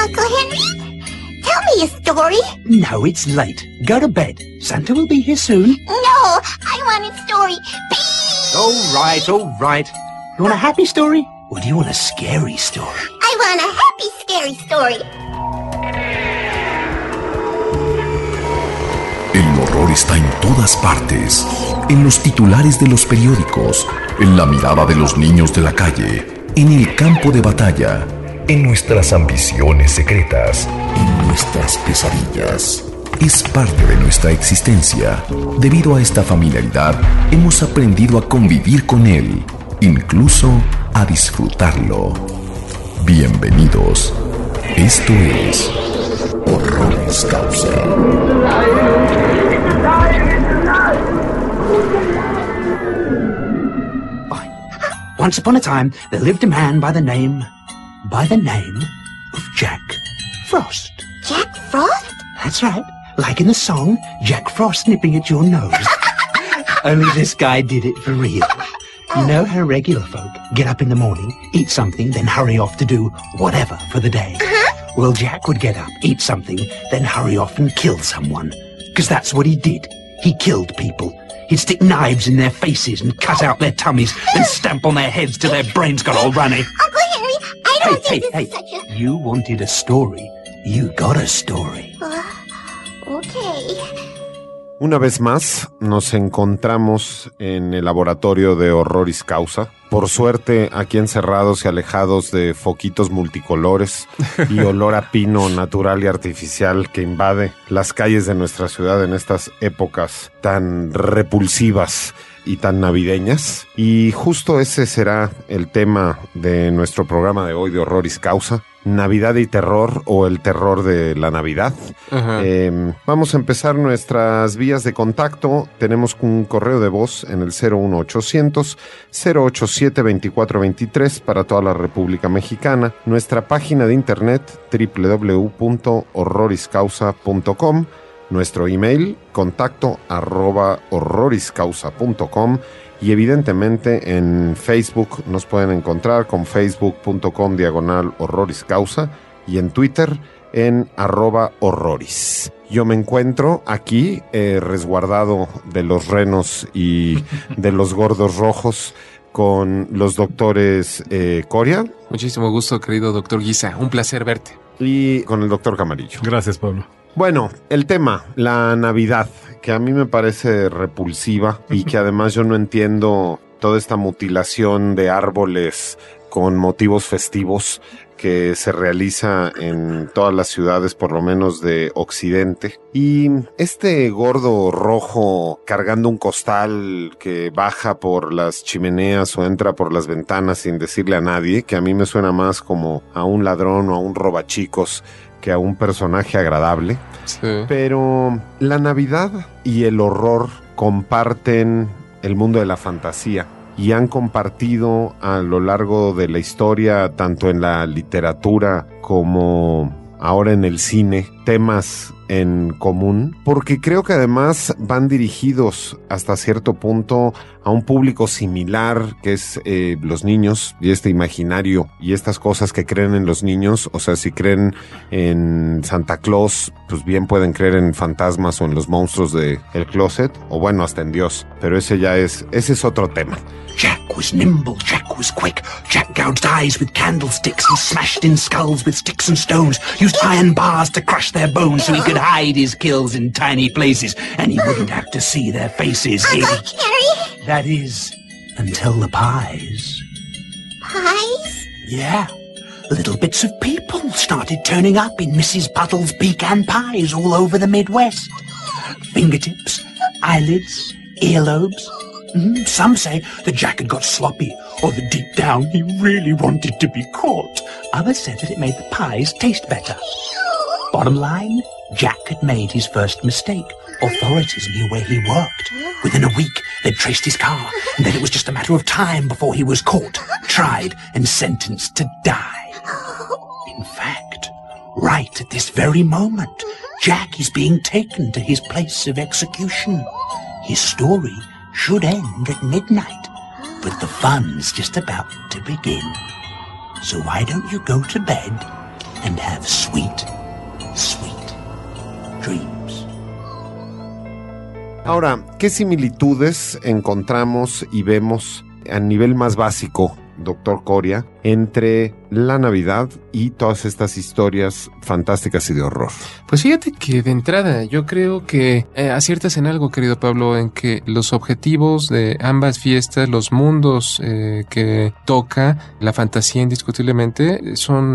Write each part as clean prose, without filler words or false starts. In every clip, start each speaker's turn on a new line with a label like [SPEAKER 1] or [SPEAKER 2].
[SPEAKER 1] Uncle Henry, tell me a story.
[SPEAKER 2] No, it's late. Go to bed. Santa will be here soon.
[SPEAKER 1] No, I want a story. Please.
[SPEAKER 2] All right. You want a happy story? Or do you want a scary story?
[SPEAKER 1] I want a happy, scary story.
[SPEAKER 3] El horror está en todas partes, en los titulares de los periódicos, en la mirada de los niños de la calle, en el campo de batalla, en nuestras ambiciones secretas, en nuestras pesadillas. Es parte de nuestra existencia. Debido a esta familiaridad, hemos aprendido a convivir con él, incluso a disfrutarlo. Bienvenidos. Esto es Horroris Causa.
[SPEAKER 2] Once upon a time, there lived a man by the name of Jack Frost.
[SPEAKER 1] Jack Frost?
[SPEAKER 2] That's right. Like in the song, Jack Frost nipping at your nose. Only this guy did it for real. You know how regular folk get up in the morning, eat something, then hurry off to do whatever for the day? Well, Jack would get up, eat something, then hurry off and kill someone. Because that's what he did. He killed people. He'd stick knives in their faces and cut out their tummies and stamp on their heads till their brains got all runny.
[SPEAKER 1] Uncle Henry, I don't think this is such a...
[SPEAKER 2] You wanted a story. You got a story.
[SPEAKER 1] Okay.
[SPEAKER 4] Una vez más, nos encontramos en el laboratorio de Horroris Causa. Por suerte, aquí encerrados y alejados de foquitos multicolores y olor a pino natural y artificial que invade las calles de nuestra ciudad en estas épocas tan repulsivas y tan navideñas. Y justo ese será el tema de nuestro programa de hoy de Horroris Causa. Navidad y terror, o el terror de la Navidad. Vamos a empezar nuestras vías de contacto. Tenemos un correo de voz en el 01800 087 2423 para toda la República Mexicana. Nuestra página de internet www.horroriscausa.com. Nuestro email contacto@horroriscausa.com. Y evidentemente en Facebook nos pueden encontrar con facebook.com/horroriscausa y en Twitter en @horroris. Yo me encuentro aquí resguardado de los renos y de los gordos rojos con los doctores Coria.
[SPEAKER 5] Muchísimo gusto, querido doctor Guisa. Un placer verte.
[SPEAKER 4] Y con el doctor Camarillo.
[SPEAKER 6] Gracias, Pablo.
[SPEAKER 4] Bueno, el tema, la Navidad, que a mí me parece repulsiva y que además yo no entiendo toda esta mutilación de árboles con motivos festivos que se realiza en todas las ciudades, por lo menos de Occidente. Y este gordo rojo cargando un costal que baja por las chimeneas o entra por las ventanas sin decirle a nadie, que a mí me suena más como a un ladrón o a un robachicos que a un personaje agradable.
[SPEAKER 5] Sí.
[SPEAKER 4] Pero la Navidad y el horror comparten el mundo de la fantasía y han compartido a lo largo de la historia, tanto en la literatura como ahora en el cine, temas en común, porque creo que además van dirigidos hasta cierto punto a un público similar, que es los niños y este imaginario y estas cosas que creen en los niños. O sea, si creen en Santa Claus, pues bien pueden creer en fantasmas o en los monstruos de el closet, o bueno, hasta en Dios, pero ese es otro tema.
[SPEAKER 2] Jack was nimble, Jack was quick. Jack gouged eyes with candlesticks and smashed in skulls with sticks and stones. Used iron bars to crush their bones so he could hide his kills in tiny places and he wouldn't have to see their faces.
[SPEAKER 1] Uncle Henry?
[SPEAKER 2] That is, until the pies.
[SPEAKER 1] Pies?
[SPEAKER 2] Yeah. Little bits of people started turning up in Mrs. Puddle's pecan pies all over the Midwest. Fingertips, eyelids, earlobes. Some say that Jack had got sloppy, or that deep down he really wanted to be caught. Others said that it made the pies taste better. Bottom line, Jack had made his first mistake. Authorities knew where he worked. Within a week, they'd traced his car, and then it was just a matter of time before he was caught, tried, and sentenced to die. In fact, right at this very moment, Jack is being taken to his place of execution. His story should end at midnight, but the fun's just about to begin. So why don't you go to bed and have sweet, sweet dreams.
[SPEAKER 4] Ahora, ¿qué similitudes encontramos y vemos a nivel más básico, doctor Coria, entre la Navidad y todas estas historias fantásticas y de horror?
[SPEAKER 5] Pues fíjate que de entrada yo creo que aciertas en algo, querido Pablo, en que los objetivos de ambas fiestas, los mundos que toca, la fantasía indiscutiblemente, son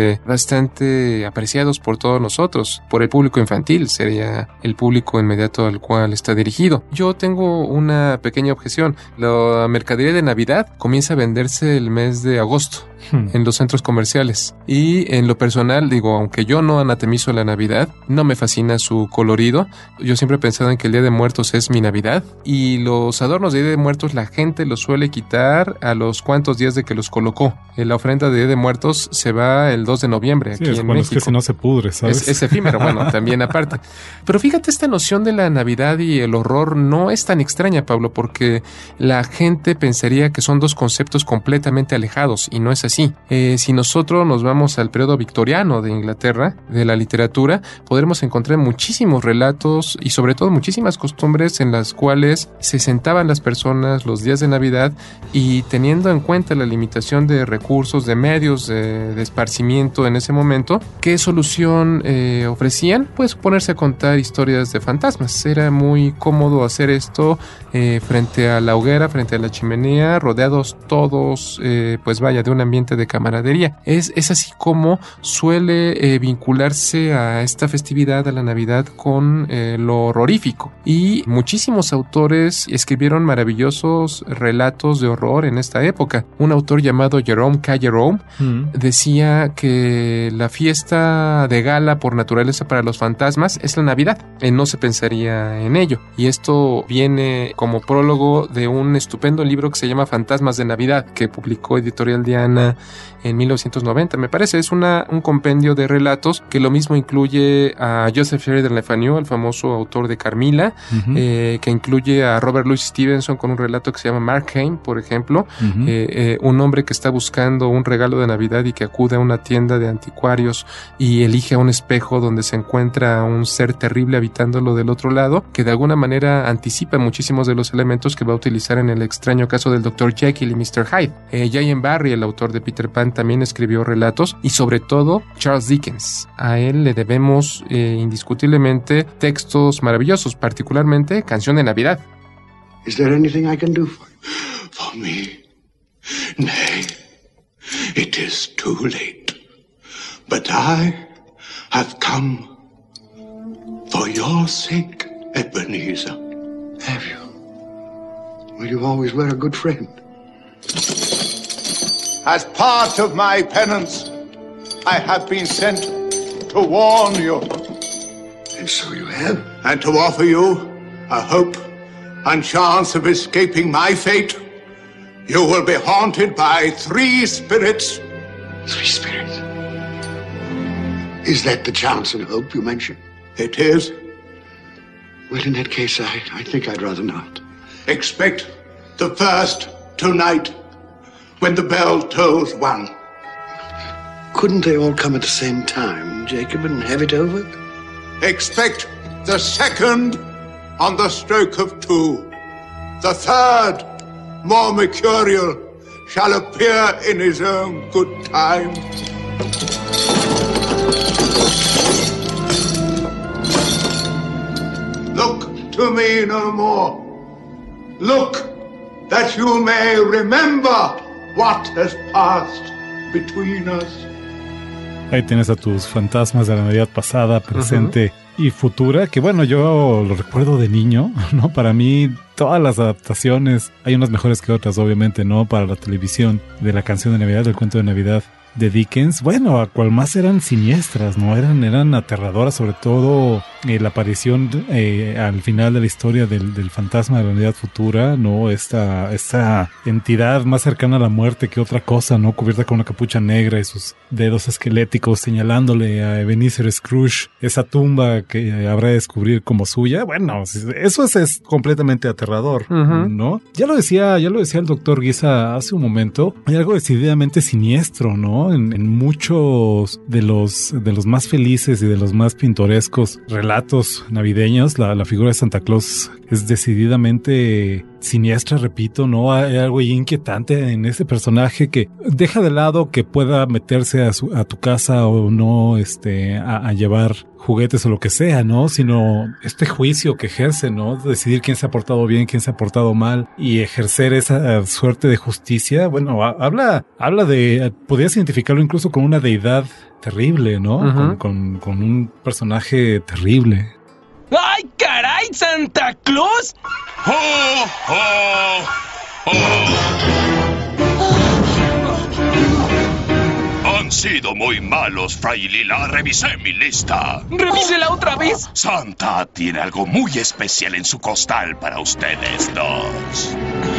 [SPEAKER 5] bastante apreciados por todos nosotros, por el público infantil, sería el público inmediato al cual está dirigido. Yo tengo una pequeña objeción. La mercadería de Navidad comienza a venderse el mes de agosto en los centros comerciales, y en lo personal digo, aunque yo no anatemizo la Navidad, no me fascina su colorido. Yo siempre he pensado en que el Día de Muertos es mi Navidad, y los adornos de Día de Muertos la gente los suele quitar a los cuantos días de que los colocó. La ofrenda de Día de Muertos se va el 2 de noviembre aquí en México.
[SPEAKER 6] Es que si no se pudre, ¿sabes?
[SPEAKER 5] Es efímero, bueno, también aparte. Pero fíjate, esta noción de la Navidad y el horror no es tan extraña, Pablo, porque la gente pensaría que son dos conceptos completamente alejados, y no es así. Si nosotros nos vamos al periodo victoriano de Inglaterra, de la literatura, podremos encontrar muchísimos relatos y sobre todo muchísimas costumbres en las cuales se sentaban las personas los días de Navidad, y teniendo en cuenta la limitación de recursos, de medios de esparcimiento en ese momento, ¿qué solución ofrecían? Pues ponerse a contar historias de fantasmas. Era muy cómodo hacer esto frente a la hoguera, frente a la chimenea, rodeados todos, pues vaya, de un ambiente de camaradería. Es así como suele vincularse a esta festividad, a la Navidad, con lo horrorífico. Y muchísimos autores escribieron maravillosos relatos de horror en esta época. Un autor llamado Jerome K. Jerome decía que la fiesta de gala por naturaleza para los fantasmas es la Navidad. No se pensaría en ello. Y esto viene como prólogo de un estupendo libro que se llama Fantasmas de Navidad, que publicó Editorial Diana en 1990, me parece. Es un compendio de relatos que lo mismo incluye a Joseph Sheridan Le Fanu, el famoso autor de Carmilla, que incluye a Robert Louis Stevenson con un relato que se llama Markheim, por ejemplo, un hombre que está buscando un regalo de Navidad y que acude a una tienda de anticuarios y elige a un espejo donde se encuentra un ser terrible habitándolo del otro lado, que de alguna manera anticipa muchísimos de los elementos que va a utilizar en el extraño caso del Dr. Jekyll y Mr. Hyde. J.M. Barrie, el autor de Peter Pan, también escribió relatos, y sobre todo Charles Dickens. A él le debemos indiscutiblemente textos maravillosos, particularmente Canción de Navidad.
[SPEAKER 7] Is there anything I can do for me? Nay, it is too late. But I have come for your sake, Ebenezer.
[SPEAKER 8] Have you? Well, you always were a good friend.
[SPEAKER 7] As part of my penance, I have been sent to warn you.
[SPEAKER 8] And so you have?
[SPEAKER 7] And to offer you a hope and chance of escaping my fate. You will be haunted by 3 spirits.
[SPEAKER 8] 3 spirits? Is that the chance and hope you mentioned?
[SPEAKER 7] It is.
[SPEAKER 8] Well, in that case, I think I'd rather not.
[SPEAKER 7] Expect the first tonight, when the bell tolls 1.
[SPEAKER 8] Couldn't they all come at the same time, Jacob, and have it over?
[SPEAKER 7] Expect the second on the stroke of 2. The third, more mercurial, shall appear in his own good time. Look to me no more. Look, that you may remember what has passed between us.
[SPEAKER 6] Ahí tienes a tus fantasmas de la Navidad pasada, presente y futura, que bueno, yo lo recuerdo de niño, ¿no? Para mí, todas las adaptaciones, hay unas mejores que otras, obviamente, ¿no? Para la televisión, de la canción de Navidad, del cuento de Navidad de Dickens, bueno, a cual más eran siniestras, ¿no? Eran aterradoras, sobre todo la aparición al final de la historia del fantasma de la Navidad futura, ¿no? Esta entidad más cercana a la muerte que otra cosa, ¿no? Cubierta con una capucha negra y sus dedos esqueléticos señalándole a Ebenezer Scrooge esa tumba que habrá de descubrir como suya. Bueno, eso es completamente aterrador, ¿no? Ya lo decía el doctor Guisa hace un momento, hay algo decididamente siniestro, ¿no? ¿no? En muchos de los más felices y de los más pintorescos relatos navideños, la figura de Santa Claus es decididamente siniestra, repito, ¿no? Hay algo inquietante en ese personaje que deja de lado que pueda meterse a tu casa o no, a llevar juguetes o lo que sea, ¿no? Sino este juicio que ejerce, ¿no? Decidir quién se ha portado bien, quién se ha portado mal y ejercer esa suerte de justicia. Bueno, habla de, podrías identificarlo incluso con una deidad terrible, ¿no? Uh-huh. Con un personaje terrible.
[SPEAKER 9] ¡Ay, caray, Santa Claus!
[SPEAKER 10] ¡Oh, oh, oh! Han sido muy malos, Fray Lila. Revisé mi lista.
[SPEAKER 9] ¿Revísela otra vez?
[SPEAKER 10] Santa tiene algo muy especial en su costal para ustedes dos.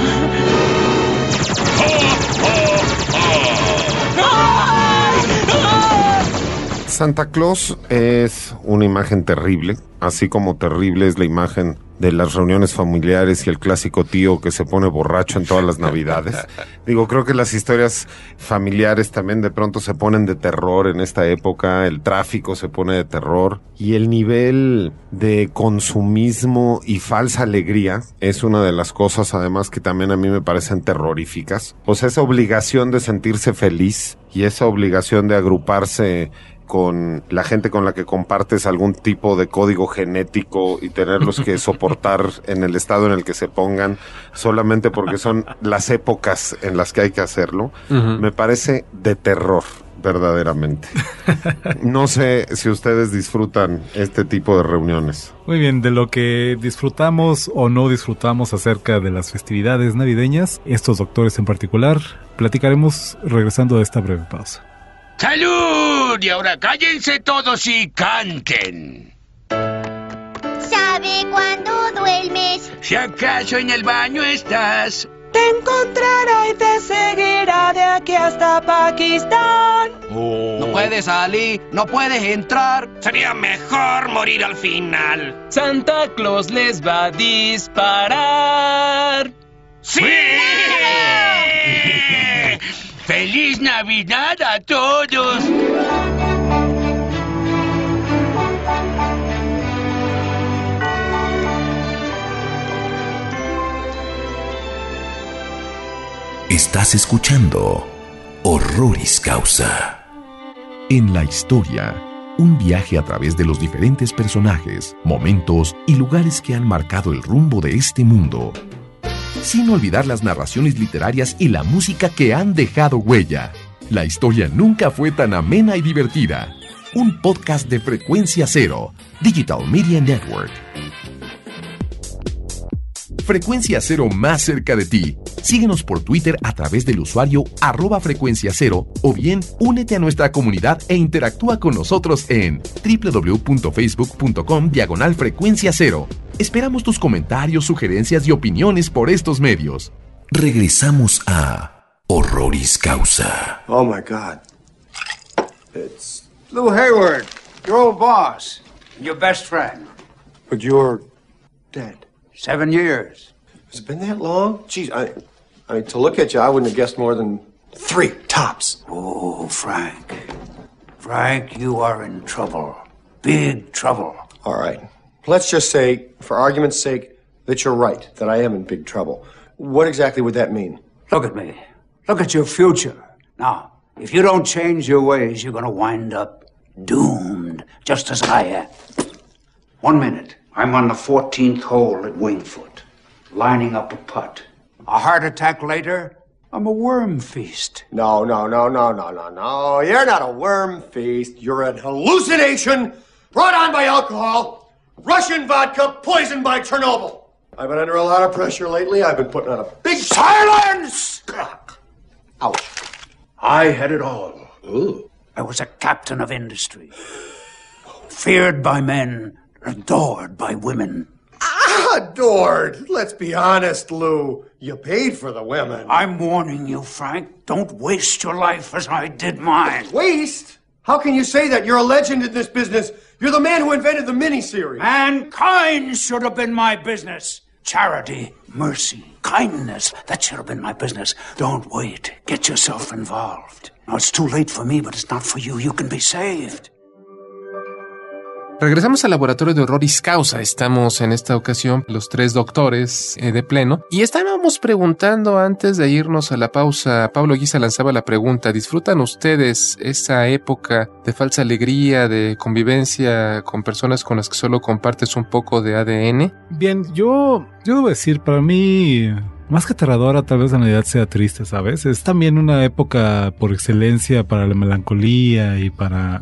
[SPEAKER 4] Santa Claus es una imagen terrible, así como terrible es la imagen de las reuniones familiares y el clásico tío que se pone borracho en todas las Navidades. Digo, creo que las historias familiares también de pronto se ponen de terror en esta época, el tráfico se pone de terror y el nivel de consumismo y falsa alegría es una de las cosas además que también a mí me parecen terroríficas. O sea, esa obligación de sentirse feliz y esa obligación de agruparse con la gente con la que compartes algún tipo de código genético y tenerlos que soportar en el estado en el que se pongan solamente porque son las épocas en las que hay que hacerlo, me parece de terror, verdaderamente. No sé si ustedes disfrutan este tipo de reuniones.
[SPEAKER 6] Muy bien, de lo que disfrutamos o no disfrutamos acerca de las festividades navideñas, estos doctores en particular, platicaremos regresando de esta breve pausa.
[SPEAKER 9] ¡Salud! Y ahora cállense todos y canten.
[SPEAKER 1] ¿Sabe cuándo duermes?
[SPEAKER 9] Si acaso en el baño estás,
[SPEAKER 11] te encontrará y te seguirá de aquí hasta Pakistán.
[SPEAKER 9] No puedes salir, no puedes entrar.
[SPEAKER 12] Sería mejor morir al final.
[SPEAKER 11] Santa Claus les va a disparar.
[SPEAKER 9] ¡Sí! ¡Feliz Navidad a todos!
[SPEAKER 3] Estás escuchando Horroris Causa. En la historia, un viaje a través de los diferentes personajes, momentos y lugares que han marcado el rumbo de este mundo. Sin olvidar las narraciones literarias y la música que han dejado huella. La historia nunca fue tan amena y divertida. Un podcast de Frecuencia Cero, Digital Media Network. Frecuencia Cero más cerca de ti. Síguenos por Twitter a través del usuario @frecuenciacero o bien únete a nuestra comunidad e interactúa con nosotros en www.facebook.com/frecuenciacero. Esperamos tus comentarios, sugerencias y opiniones por estos medios. Regresamos a Horroris Causa.
[SPEAKER 8] Oh my God. It's Lou Hayward, your old boss, your best friend. But you're dead.
[SPEAKER 13] 7 years.
[SPEAKER 8] Has it been that long? Geez, I mean, to look at you, I wouldn't have guessed more than 3 tops.
[SPEAKER 13] Oh, Frank. Frank, you are in trouble. Big trouble.
[SPEAKER 8] All right. Let's just say, for argument's sake, that you're right, that I am in big trouble. What exactly would that mean?
[SPEAKER 13] Look at me. Look at your future. Now, if you don't change your ways, you're going to wind up doomed, just as I am. 1 minute. I'm on the 14th hole at Wingfoot, lining up a putt. A heart attack later, I'm a worm feast.
[SPEAKER 8] No. You're not a worm feast. You're an hallucination brought on by alcohol, Russian vodka, poisoned by Chernobyl. I've been under a lot of pressure lately. I've been putting on a big...
[SPEAKER 13] Silence!
[SPEAKER 8] Ouch.
[SPEAKER 13] I had it all. Ooh. I was a captain of industry. Feared by men, adored by women.
[SPEAKER 8] Adored? Let's be honest, Lou. You paid for the women.
[SPEAKER 13] I'm warning you, Frank. Don't waste your life as I did mine.
[SPEAKER 8] Waste? How can you say that? You're a legend in this business. You're the man who invented the miniseries.
[SPEAKER 13] Mankind should have been my business. Charity, mercy, kindness, that should have been my business. Don't wait. Get yourself involved. Now, it's too late for me, but it's not for you. You can be saved.
[SPEAKER 5] Regresamos al laboratorio de Horroris Causa. Estamos en esta ocasión los tres doctores de pleno y estábamos preguntando antes de irnos a la pausa. Pablo Guisa lanzaba la pregunta: ¿disfrutan ustedes esa época de falsa alegría, de convivencia con personas con las que solo compartes un poco de ADN?
[SPEAKER 6] Bien, yo debo decir, para mí, más que aterradora, tal vez la Navidad sea triste, ¿sabes? Es también una época por excelencia para la melancolía y para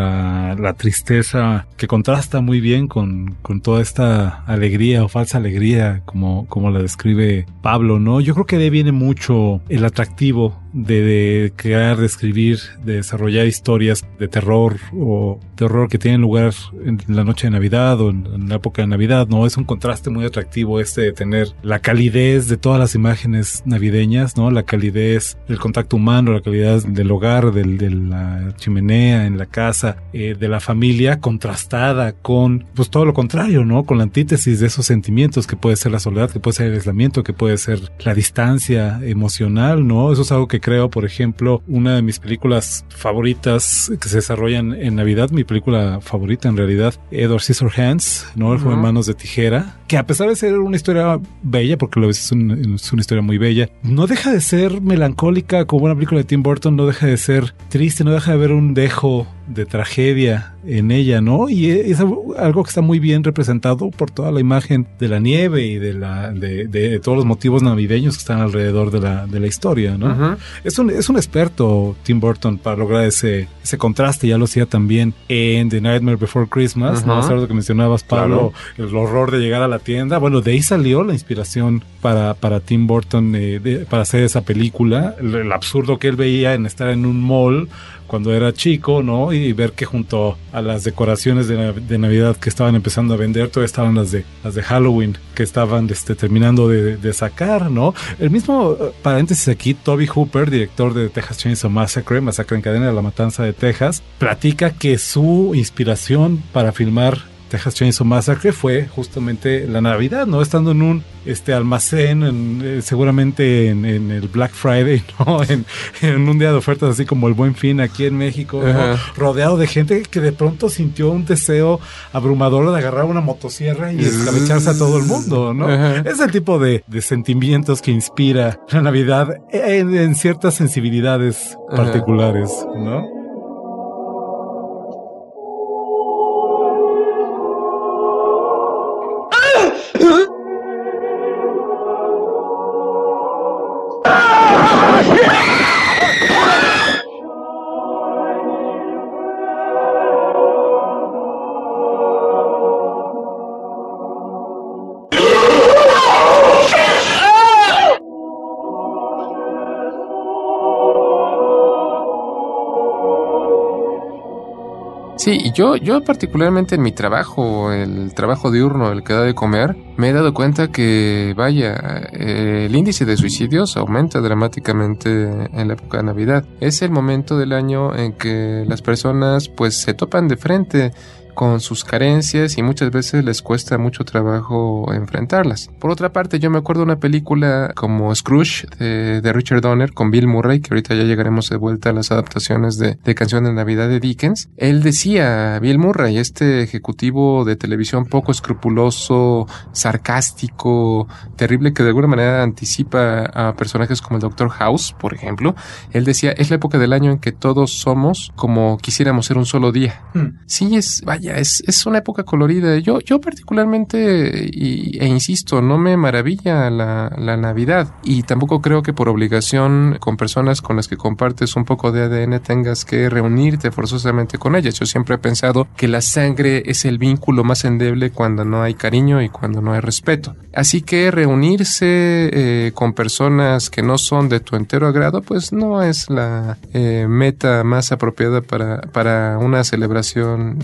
[SPEAKER 6] la tristeza, que contrasta muy bien con toda esta alegría o falsa alegría, como la describe Pablo, ¿no? Yo creo que de ahí viene mucho el atractivo de crear, de escribir, de desarrollar historias de terror o de horror que tienen lugar en la noche de Navidad o en la época de Navidad, ¿no? Es un contraste muy atractivo de tener la calidez de todas las imágenes navideñas, ¿no? La calidez del contacto humano, la calidez del hogar, de la chimenea en la casa, de la familia, contrastada con, pues, todo lo contrario, ¿no? Con la antítesis de esos sentimientos que puede ser la soledad, que puede ser el aislamiento, que puede ser la distancia emocional, ¿no? Eso es algo que creo, por ejemplo, una de mis películas favoritas que se desarrollan en Navidad, mi película favorita en realidad, Edward Scissorhands, ¿no? El joven Manos de Tijera, que a pesar de ser una historia bella, porque lo ves, es una historia muy bella, no deja de ser melancólica como una película de Tim Burton, no deja de ser triste, no deja de haber un dejo de tragedia en ella, ¿no? Y es algo que está muy bien representado por toda la imagen de la nieve y de todos los motivos navideños que están alrededor de la historia, ¿no? Uh-huh. Es un experto Tim Burton para lograr ese contraste. Ya lo hacía también en The Nightmare Before Christmas, uh-huh, ¿no? Es algo que mencionabas, Pablo, claro. El horror de llegar a la tienda. Bueno, de ahí salió la inspiración para Tim Burton para hacer esa película. El absurdo que él veía en estar en un mall cuando era chico, ¿no? Y ver que junto a las decoraciones de Navidad que estaban empezando a vender, todavía estaban las de Halloween que estaban terminando de sacar, ¿no? El mismo paréntesis aquí, Toby Hooper, director de Texas Chainsaw Massacre, Masacre en Cadena de la Matanza de Texas, platica que su inspiración para filmar Texas Chainsaw Massacre fue justamente la Navidad, ¿no? Estando en un almacén, seguramente en el Black Friday, ¿no? En un día de ofertas así como el Buen Fin aquí en México, ¿no? Rodeado de gente que de pronto sintió un deseo abrumador de agarrar una motosierra y escabecharse a todo el mundo, ¿no? Es el tipo de sentimientos que inspira la Navidad en ciertas sensibilidades particulares, ¿no?
[SPEAKER 5] Sí, yo particularmente en mi trabajo, el trabajo diurno, el que da de comer, me he dado cuenta que, vaya, el índice de suicidios aumenta dramáticamente en la época de Navidad. Es el momento del año en que las personas pues se topan de frente con sus carencias y muchas veces les cuesta mucho trabajo enfrentarlas. Por otra parte, yo me acuerdo de una película como Scrooge de Richard Donner con Bill Murray, que ahorita ya llegaremos de vuelta a las adaptaciones de Canción de Navidad de Dickens. Él decía, Bill Murray, este ejecutivo de televisión poco escrupuloso, sarcástico, terrible, que de alguna manera anticipa a personajes como el Dr. House, por ejemplo, él decía, es la época del año en que todos somos como quisiéramos ser un solo día. Sí, es una época colorida. Yo particularmente, e insisto, no me maravilla la Navidad, y tampoco creo que por obligación con personas con las que compartes un poco de ADN tengas que reunirte forzosamente con ellas. Yo siempre he pensado que la sangre es el vínculo más endeble cuando no hay cariño y cuando no hay respeto. Así que reunirse con personas que no son de tu entero agrado, pues no es la meta más apropiada para una celebración importante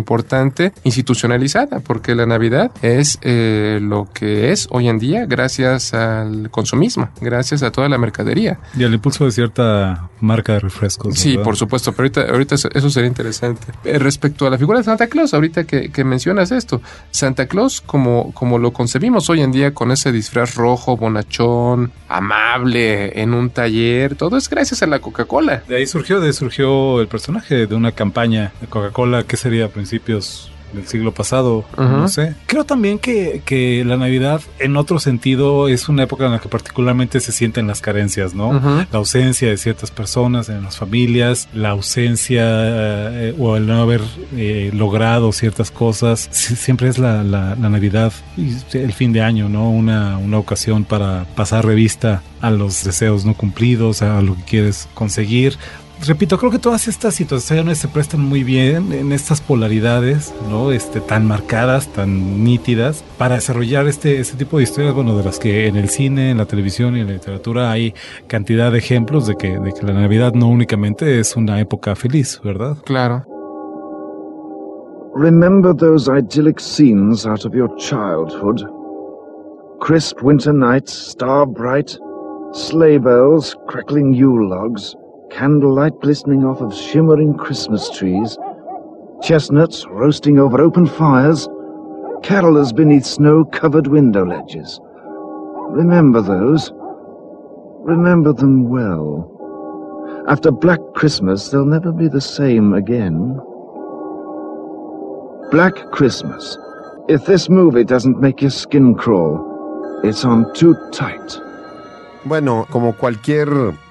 [SPEAKER 5] importante, institucionalizada, porque la Navidad es lo que es hoy en día gracias al consumismo, gracias a toda la mercadería.
[SPEAKER 6] Y al impulso de cierta marca de refrescos.
[SPEAKER 5] Sí,
[SPEAKER 6] ¿verdad?
[SPEAKER 5] por supuesto, pero ahorita eso sería interesante. Respecto a la figura de Santa Claus, ahorita que mencionas esto, Santa Claus como lo concebimos hoy en día con ese disfraz rojo, bonachón, amable, en un taller, todo es gracias a la Coca-Cola.
[SPEAKER 6] De ahí surgió el personaje de una campaña de Coca-Cola, que sería a principios del siglo pasado, no sé. Creo también que la Navidad, en otro sentido, es una época en la que particularmente se sienten las carencias, ¿no? La ausencia de ciertas personas en las familias, la ausencia o el no haber logrado ciertas cosas. Siempre es la Navidad y el fin de año, ¿no? Una ocasión para pasar revista a los deseos no cumplidos, a lo que quieres conseguir. Repito, creo que todas estas situaciones se prestan muy bien en estas polaridades, ¿no? Tan marcadas, tan nítidas, para desarrollar este tipo de historias, bueno, de las que en el cine, en la televisión y en la literatura hay cantidad de ejemplos de que la Navidad no únicamente es una época feliz, ¿verdad?
[SPEAKER 5] Claro.
[SPEAKER 14] Remember those idyllic scenes out of your childhood? Crisp winter nights, star bright, sleigh bells, crackling Yule logs, candlelight glistening off of shimmering Christmas trees, chestnuts roasting over open fires, carolers beneath snow-covered window ledges. Remember those. Remember them well. After Black Christmas, they'll never be the same again. Black Christmas. If this movie doesn't make your skin crawl, it's on too tight.
[SPEAKER 4] Bueno, como cualquier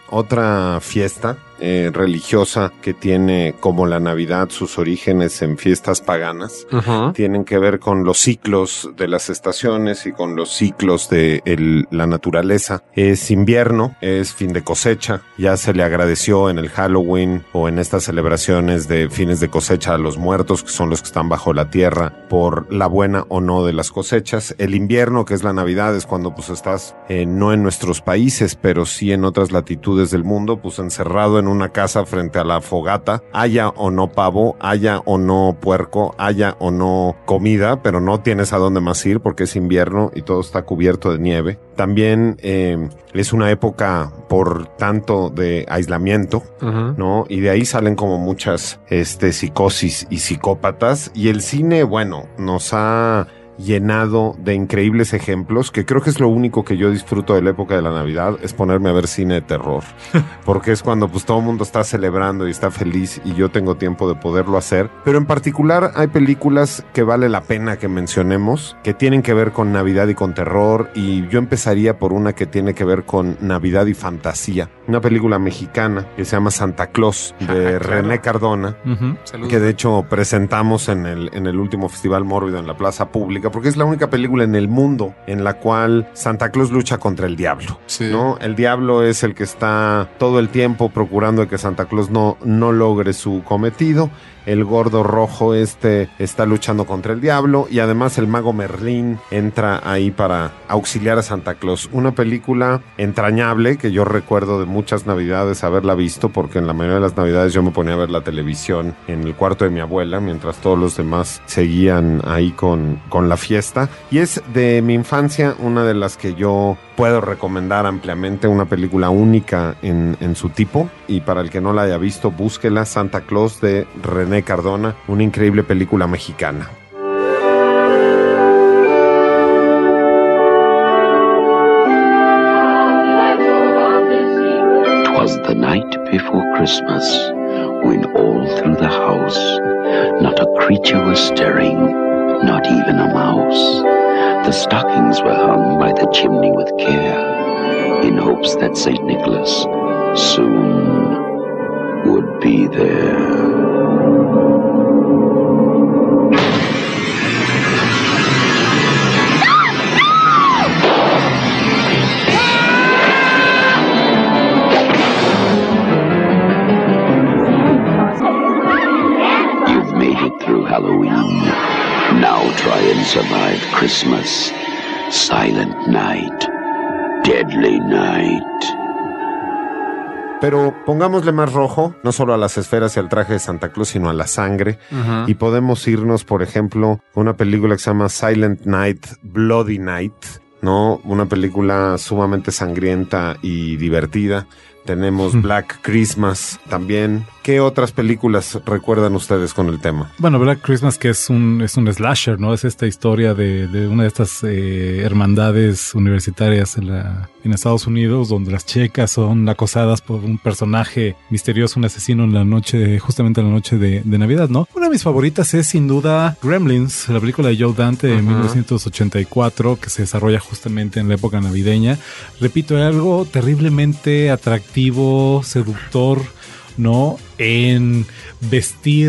[SPEAKER 4] otra fiesta religiosa que tiene, como la Navidad, sus orígenes en fiestas paganas, tienen que ver con los ciclos de las estaciones y con los ciclos de la naturaleza. Es invierno, es fin de cosecha, ya se le agradeció en el Halloween o en estas celebraciones de fines de cosecha a los muertos, que son los que están bajo la tierra, por la buena o no de las cosechas. El invierno, que es la Navidad, es cuando pues estás no en nuestros países, pero sí en otras latitudes del mundo, pues encerrado en una casa frente a la fogata, haya o no pavo, haya o no puerco, haya o no comida, pero no tienes a dónde más ir porque es invierno y todo está cubierto de nieve. También es una época, por tanto, de aislamiento, ¿no? Y de ahí salen como muchas psicosis y psicópatas. Y el cine, bueno, nos ha llenado de increíbles ejemplos, que creo que es lo único que yo disfruto de la época de la Navidad, es ponerme a ver cine de terror, porque es cuando pues todo el mundo está celebrando y está feliz y yo tengo tiempo de poderlo hacer. Pero en particular hay películas que vale la pena que mencionemos, que tienen que ver con Navidad y con terror, y yo empezaría por una que tiene que ver con Navidad y fantasía, una película mexicana que se llama Santa Claus, de René Cardona, que de hecho presentamos en el último Festival Mórbido en la Plaza Pública, porque es la única película en el mundo en la cual Santa Claus lucha contra el diablo, ¿no? El diablo es el que está todo el tiempo procurando que Santa Claus no logre su cometido. El gordo rojo está luchando contra el diablo, y además el mago Merlín entra ahí para auxiliar a Santa Claus. Una película entrañable que yo recuerdo de muchas Navidades haberla visto, porque en la mayoría de las Navidades yo me ponía a ver la televisión en el cuarto de mi abuela mientras todos los demás seguían ahí con la fiesta. Y es de mi infancia una de las que yo puedo recomendar ampliamente, una película única en su tipo, y para el que no la haya visto, búsquela, Santa Claus, de René Cardona, una increíble película mexicana.
[SPEAKER 15] "'Twas the night before Christmas, when all through the house not a creature was stirring, not even a mouse. The stockings were hung by the chimney with care, in hopes that St. Nicholas soon would be there." You've made it through Halloween. Now try and survive Christmas. Silent night. Deadly night.
[SPEAKER 4] Pero pongámosle más rojo, no solo a las esferas y al traje de Santa Claus, sino a la sangre. Y podemos irnos, por ejemplo, a una película que se llama Silent Night, Bloody Night, ¿no? Una película sumamente sangrienta y divertida. Tenemos Black Christmas también. ¿Qué otras películas recuerdan ustedes con el tema?
[SPEAKER 6] Bueno, Black Christmas, que es un slasher, ¿no? Es esta historia de una de estas hermandades universitarias en Estados Unidos, donde las chicas son acosadas por un personaje misterioso, un asesino en la noche, justamente en la noche de Navidad, ¿no? Una de mis favoritas es sin duda Gremlins, la película de Joe Dante de 1984, que se desarrolla justamente en la época navideña. Repito, es algo terriblemente atractivo, seductor, ¿no? En vestir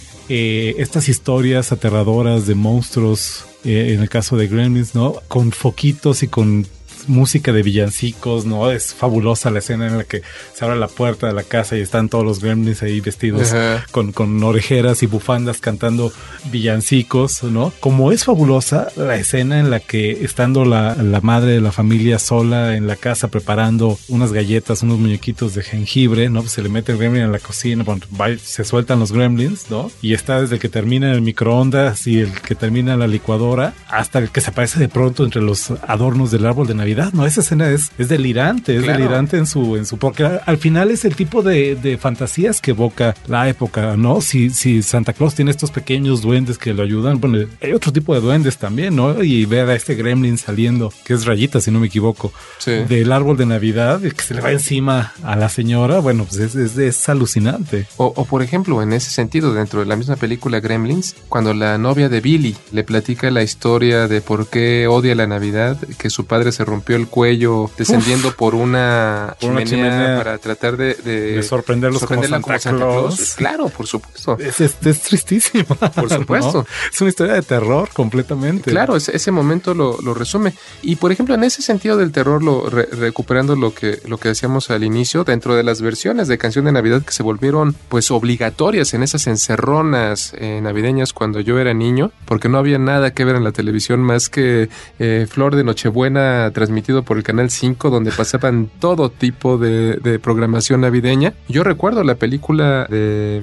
[SPEAKER 6] estas historias aterradoras de monstruos, en el caso de Gremlins, ¿no? Con foquitos y con música de villancicos, ¿no? Es fabulosa la escena en la que se abre la puerta de la casa y están todos los Gremlins ahí vestidos con orejeras y bufandas cantando villancicos, ¿no? Como es fabulosa la escena en la que estando la madre de la familia sola en la casa preparando unas galletas, unos muñequitos de jengibre, ¿no? Pues se le mete el Gremlin en la cocina, se sueltan los Gremlins, ¿no? Y está desde el que termina en el microondas y el que termina en la licuadora hasta el que se aparece de pronto entre los adornos del árbol de Navidad. No, esa escena es delirante, delirante en su porque al final es el tipo de fantasías que evoca la época, ¿no? Si Santa Claus tiene estos pequeños duendes que lo ayudan, bueno, hay otro tipo de duendes también, ¿no? Y ver a este Gremlin saliendo, que es Rayita, si no me equivoco, del árbol de Navidad, que se le va encima a la señora, bueno, pues es alucinante.
[SPEAKER 5] O por ejemplo, en ese sentido, dentro de la misma película Gremlins, cuando la novia de Billy le platica la historia de por qué odia la Navidad, que su padre se rompió el cuello descendiendo por una chimenea para tratar de
[SPEAKER 6] sorprenderla como Santa Claus.
[SPEAKER 5] Claro, por supuesto.
[SPEAKER 6] Es tristísimo.
[SPEAKER 5] Por supuesto.
[SPEAKER 6] ¿No? Es una historia de terror completamente.
[SPEAKER 5] Claro, ese momento lo resume. Y por ejemplo, en ese sentido del terror, recuperando lo que decíamos al inicio, dentro de las versiones de Canción de Navidad que se volvieron pues obligatorias en esas encerronas navideñas cuando yo era niño, porque no había nada que ver en la televisión más que Flor de Nochebuena transmitido por el Canal 5, donde pasaban todo tipo de programación navideña. Yo recuerdo la película de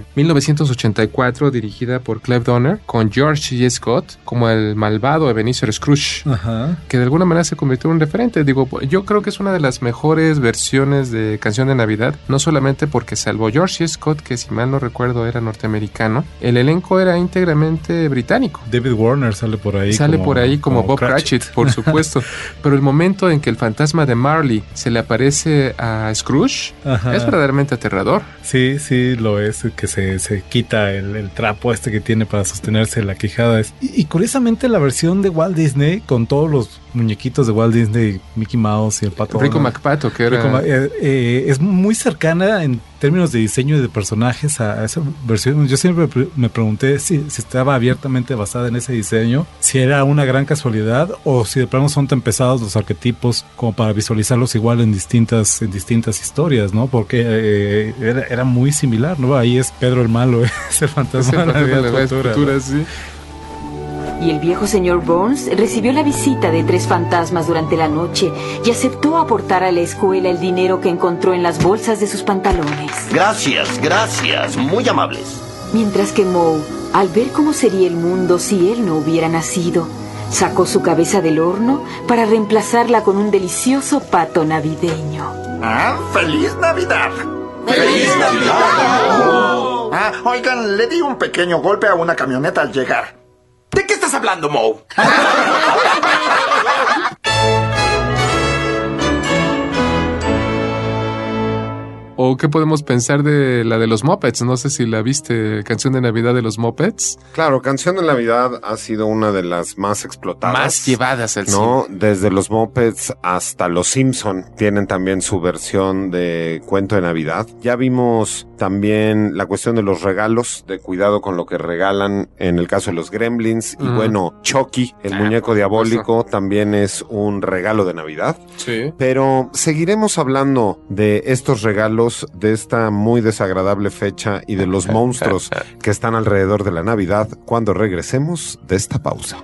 [SPEAKER 5] 1984 dirigida por Clive Donner con George G. Scott como el malvado Ebenezer Scrooge, que de alguna manera se convirtió en un referente. Digo, yo creo que es una de las mejores versiones de Canción de Navidad, no solamente porque salvo George G. Scott, que si mal no recuerdo era norteamericano, el elenco era íntegramente británico.
[SPEAKER 6] David Warner sale por ahí
[SPEAKER 5] como Bob Cratchit, por supuesto. Pero el momento en que el fantasma de Marley se le aparece a Scrooge es verdaderamente aterrador.
[SPEAKER 6] Sí, lo es, que se quita el trapo que tiene para sostenerse la quijada. Y curiosamente la versión de Walt Disney, con todos los muñequitos de Walt Disney, Mickey Mouse y el pato
[SPEAKER 5] Rico McPato, que era
[SPEAKER 6] es muy cercana en términos de diseño y de personajes a esa versión. Yo siempre me pregunté si estaba abiertamente basada en ese diseño, si era una gran casualidad o si de plano son tan pesados los arquetipos como para visualizarlos igual en distintas historias, ¿no? Porque era muy similar, ¿no? Ahí es Pedro el malo, es el fantasma de la futura,
[SPEAKER 16] sí. Y el viejo señor Burns recibió la visita de 3 fantasmas durante la noche y aceptó aportar a la escuela el dinero que encontró en las bolsas de sus pantalones.
[SPEAKER 17] Gracias, muy amables.
[SPEAKER 16] Mientras que Moe, al ver cómo sería el mundo si él no hubiera nacido, sacó su cabeza del horno para reemplazarla con un delicioso pato navideño.
[SPEAKER 17] ¡Feliz Navidad!
[SPEAKER 18] ¡Feliz Navidad!
[SPEAKER 17] Oigan, le di un pequeño golpe a una camioneta al llegar. ¿De qué estás hablando, Moe?
[SPEAKER 5] ¿O qué podemos pensar de la de los Muppets? No sé si la viste, Canción de Navidad de los Muppets.
[SPEAKER 4] Claro, Canción de Navidad ha sido una de las más explotadas.
[SPEAKER 5] Más llevadas al cine.
[SPEAKER 4] ¿No? Desde los Muppets hasta los Simpson tienen también su versión de Cuento de Navidad. Ya vimos también la cuestión de los regalos, de cuidado con lo que regalan en el caso de los Gremlins. Y bueno, Chucky, el muñeco diabólico, también es un regalo de Navidad.
[SPEAKER 5] Sí.
[SPEAKER 4] Pero seguiremos hablando de estos regalos, de esta muy desagradable fecha y de los monstruos que están alrededor de la Navidad cuando regresemos de esta pausa.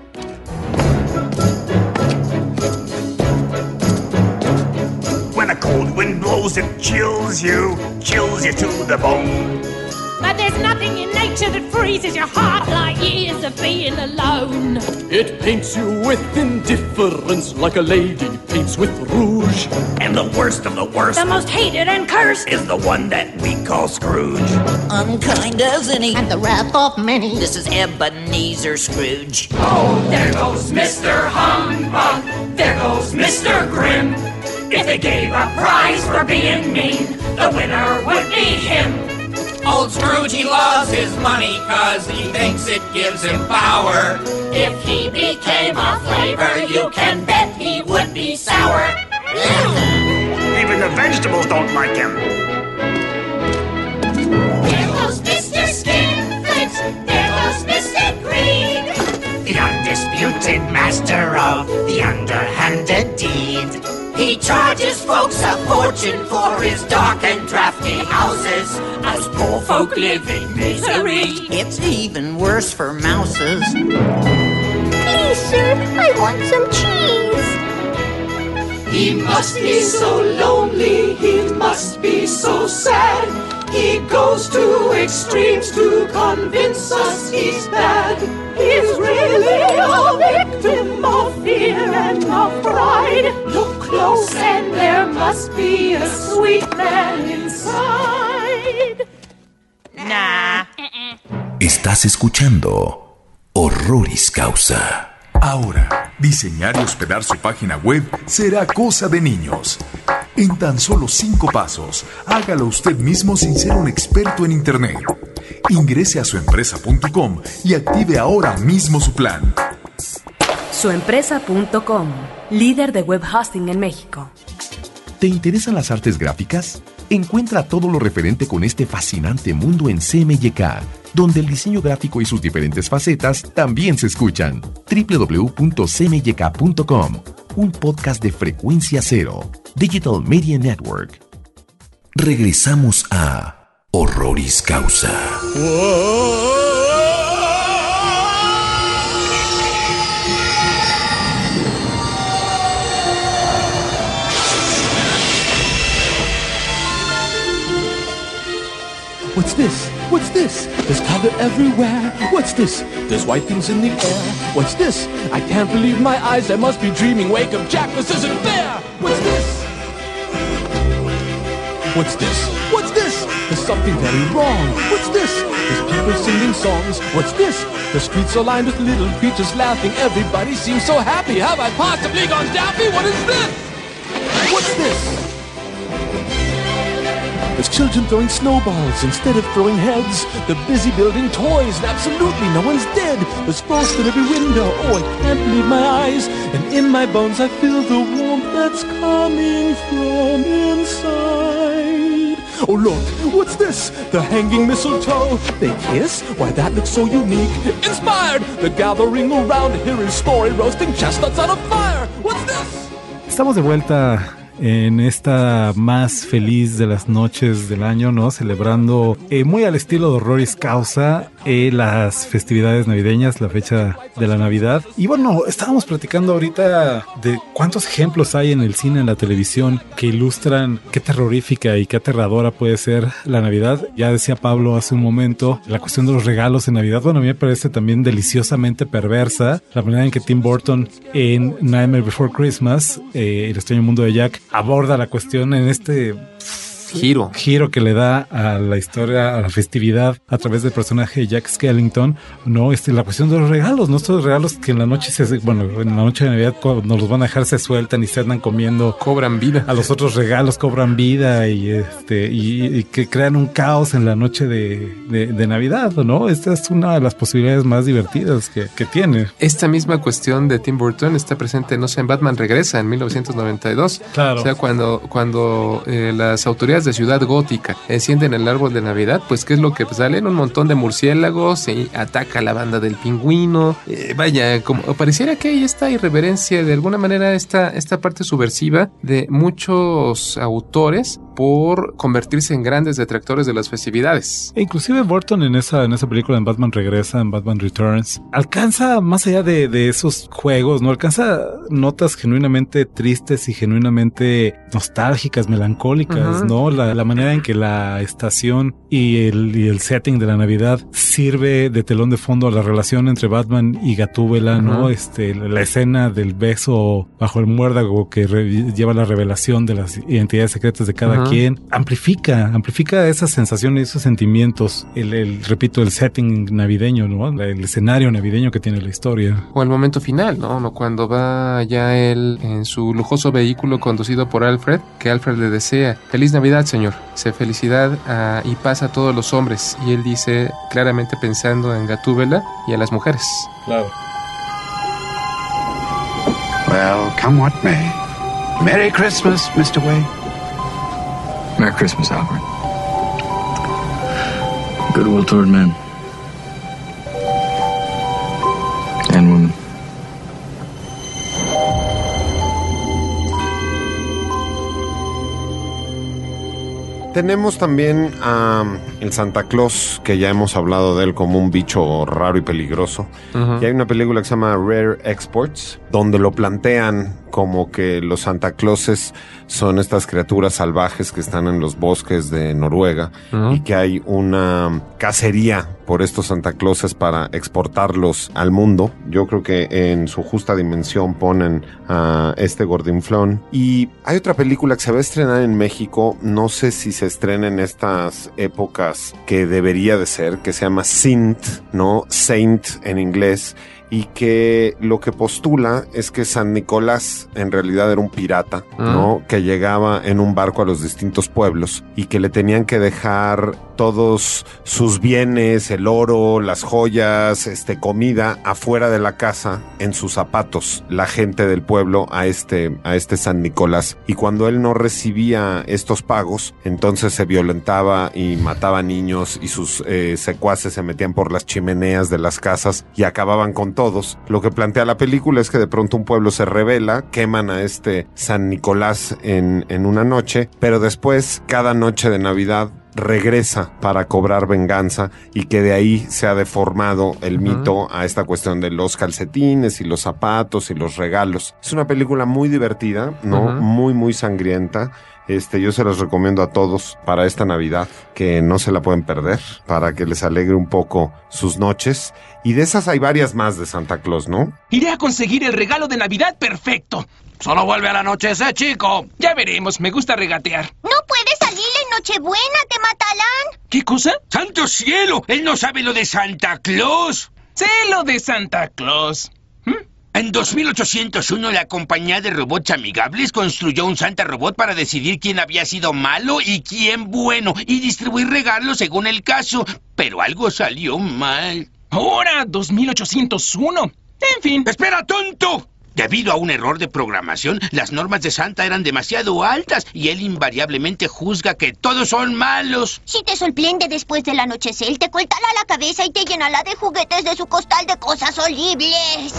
[SPEAKER 10] When a cold wind blows
[SPEAKER 19] blows, it chills you to the bone.
[SPEAKER 20] But there's nothing in nature that freezes your heart like years of being alone.
[SPEAKER 21] It paints you with indifference like a lady paints with rouge.
[SPEAKER 19] And the worst of the worst,
[SPEAKER 20] the most hated and cursed,
[SPEAKER 19] is the one that we call Scrooge.
[SPEAKER 1] Unkind as any, and the wrath of many. This is Ebenezer Scrooge.
[SPEAKER 12] Oh, there goes Mr. Humbug. There goes Mr. Grim. If they gave a prize for being mean, the winner would be him.
[SPEAKER 22] Old Scrooge, he loves his money 'cause he thinks it gives him power.
[SPEAKER 12] If he became a flavor, you can bet he would be sour.
[SPEAKER 19] Even the vegetables don't like him.
[SPEAKER 12] There goes Mr. Skinflint. There goes Mr. Green.
[SPEAKER 19] The undisputed master of the underhanded deed.
[SPEAKER 12] He charges folks a fortune for his dark and drafty houses. Us poor folk live in misery.
[SPEAKER 1] It's even worse for mouses.
[SPEAKER 23] Please, sir, I want some cheese.
[SPEAKER 12] He must be so lonely, he must be so sad. He goes to extremes to convince us he's bad. He's really a victim of fear and of pride. Look close and there must be a sweet man inside.
[SPEAKER 23] Nah.
[SPEAKER 3] Estás escuchando Horroris Causa.
[SPEAKER 24] Ahora, diseñar y hospedar su página web será cosa de niños. En tan solo 5 pasos, hágalo usted mismo sin ser un experto en Internet. Ingrese a suempresa.com y active ahora mismo su plan.
[SPEAKER 25] Suempresa.com, líder de web hosting en México.
[SPEAKER 3] ¿Te interesan las artes gráficas? Encuentra todo lo referente con este fascinante mundo en CMYK, donde el diseño gráfico y sus diferentes facetas también se escuchan. www.cmyk.com, un podcast de Frecuencia Cero, Digital Media Network. Regresamos a Horroris Causa.
[SPEAKER 21] What's this? What's this? There's color everywhere. What's this? There's white things in the air. What's this? I can't believe my eyes. I must be dreaming. Wake up, Jack. This isn't fair. What's this? What's this? What's this? There's something very wrong. What's this? There's people singing songs. What's this? The streets are lined with little creatures laughing. Everybody seems so happy. Have I possibly gone daffy? What is this? What's this? There's children throwing snowballs instead of throwing heads. They're busy building toys and absolutely no one's dead. There's frost in every window. Oh, I can't believe my eyes. And in my bones I feel the warmth that's coming from inside. Oh, look, what's this? The hanging mistletoe. They kiss? Why, that looks so unique. Inspired! The gathering around to hear his story, roasting chestnuts on a fire. What's this?
[SPEAKER 6] Estamos de vuelta en esta más feliz de las noches del año, ¿no? Celebrando muy al estilo de Horroris Causa las festividades navideñas, la fecha de la Navidad. Y bueno, estábamos platicando ahorita de cuántos ejemplos hay en el cine, en la televisión, que ilustran qué terrorífica y qué aterradora puede ser la Navidad. Ya decía Pablo hace un momento, la cuestión de los regalos en Navidad, bueno, a mí me parece también deliciosamente perversa la manera en que Tim Burton en Nightmare Before Christmas, El extraño mundo de Jack, aborda la cuestión en este giro que le da a la historia, a la festividad a través del personaje de Jack Skellington, ¿no? La cuestión de los regalos, ¿no? Estos regalos que en la noche en la noche de Navidad cuando los van a dejar se sueltan y se andan comiendo,
[SPEAKER 5] cobran vida. A
[SPEAKER 6] los otros regalos cobran vida y que crean un caos en la noche de Navidad, ¿no? Esta es una de las posibilidades más divertidas que tiene.
[SPEAKER 5] Esta misma cuestión de Tim Burton está presente, no sé, en Batman Regresa en 1992.
[SPEAKER 6] Claro.
[SPEAKER 5] O sea, cuando las autoridades de Ciudad Gótica encienden el árbol de Navidad, pues ¿qué es lo que salen? Un montón de murciélagos y ataca a la banda del pingüino. Vaya, como pareciera que hay esta irreverencia, de alguna manera esta parte subversiva de muchos autores por convertirse en grandes detractores de las festividades.
[SPEAKER 6] E inclusive Burton en esa película, en Batman Regresa, en Batman Returns, alcanza, más allá de esos juegos, ¿no? Alcanza notas genuinamente tristes y genuinamente nostálgicas, melancólicas, ¿no? La manera en que la estación y el setting de la Navidad sirve de telón de fondo a la relación entre Batman y Gatúbela, ¿no? La escena del beso bajo el muérdago que lleva la revelación de las identidades secretas de cada quien, amplifica esas sensaciones, esos sentimientos, repito, el setting navideño, ¿no? El escenario navideño que tiene la historia.
[SPEAKER 5] O el momento final, ¿no? Cuando va ya él en su lujoso vehículo conducido por Alfred, que Alfred le desea: feliz Navidad, señor, sé felicidad y paz a todos los hombres. Y él dice, claramente pensando en Gatúbela y a las mujeres.
[SPEAKER 6] Claro.
[SPEAKER 13] Well, come what may. Merry Christmas, Mr. Wayne.
[SPEAKER 2] Merry Christmas, Alfred. Goodwill toward men and women.
[SPEAKER 4] Tenemos también a el Santa Claus, que ya hemos hablado de él como un bicho raro y peligroso. Y hay una película que se llama Rare Exports, donde lo plantean como que los Santa Clauses son estas criaturas salvajes que están en los bosques de Noruega y que hay una cacería por estos Santa Clauses para exportarlos al mundo. Yo creo que en su justa dimensión ponen a este gordinflón. Y hay otra película que se va a estrenar en México, no sé si se estrena en estas épocas que debería de ser, que se llama Sint, ¿no? Saint en inglés. Y que lo que postula es que San Nicolás en realidad era un pirata, ¿no? Que llegaba en un barco a los distintos pueblos y que le tenían que dejar todos sus bienes, el oro, las joyas, comida afuera de la casa en sus zapatos, la gente del pueblo a este San Nicolás. Y cuando él no recibía estos pagos, entonces se violentaba y mataba niños y sus secuaces se metían por las chimeneas de las casas y acababan con todos. Lo que plantea la película es que de pronto un pueblo se rebela, queman a este San Nicolás en una noche, pero después, cada noche de Navidad, regresa para cobrar venganza y que de ahí se ha deformado el mito a esta cuestión de los calcetines y los zapatos y los regalos. Es una película muy divertida, ¿no? Muy, muy sangrienta. Yo se los recomiendo a todos para esta Navidad, que no se la pueden perder, para que les alegre un poco sus noches. Y de esas hay varias más de Santa Claus, ¿no?
[SPEAKER 7] Iré a conseguir el regalo de Navidad perfecto. Solo vuelve al anochecer, chico. Ya veremos, me gusta regatear.
[SPEAKER 23] No puedes salir en Nochebuena, te matarán.
[SPEAKER 7] ¿Qué cosa?
[SPEAKER 10] ¡Santo cielo! ¿Él no sabe lo de Santa Claus?
[SPEAKER 7] Sé lo de Santa Claus.
[SPEAKER 10] En 2801, la compañía de robots amigables construyó un Santa Robot para decidir quién había sido malo y quién bueno, y distribuir regalos según el caso. Pero algo salió mal.
[SPEAKER 7] ¡Ahora! 2801. En fin.
[SPEAKER 10] ¡Espera, tonto! Debido a un error de programación, las normas de Santa eran demasiado altas y él invariablemente juzga que todos son malos.
[SPEAKER 23] Si te sorprende después del anochecer, te cortará la cabeza y te llenará de juguetes de su costal de cosas horribles.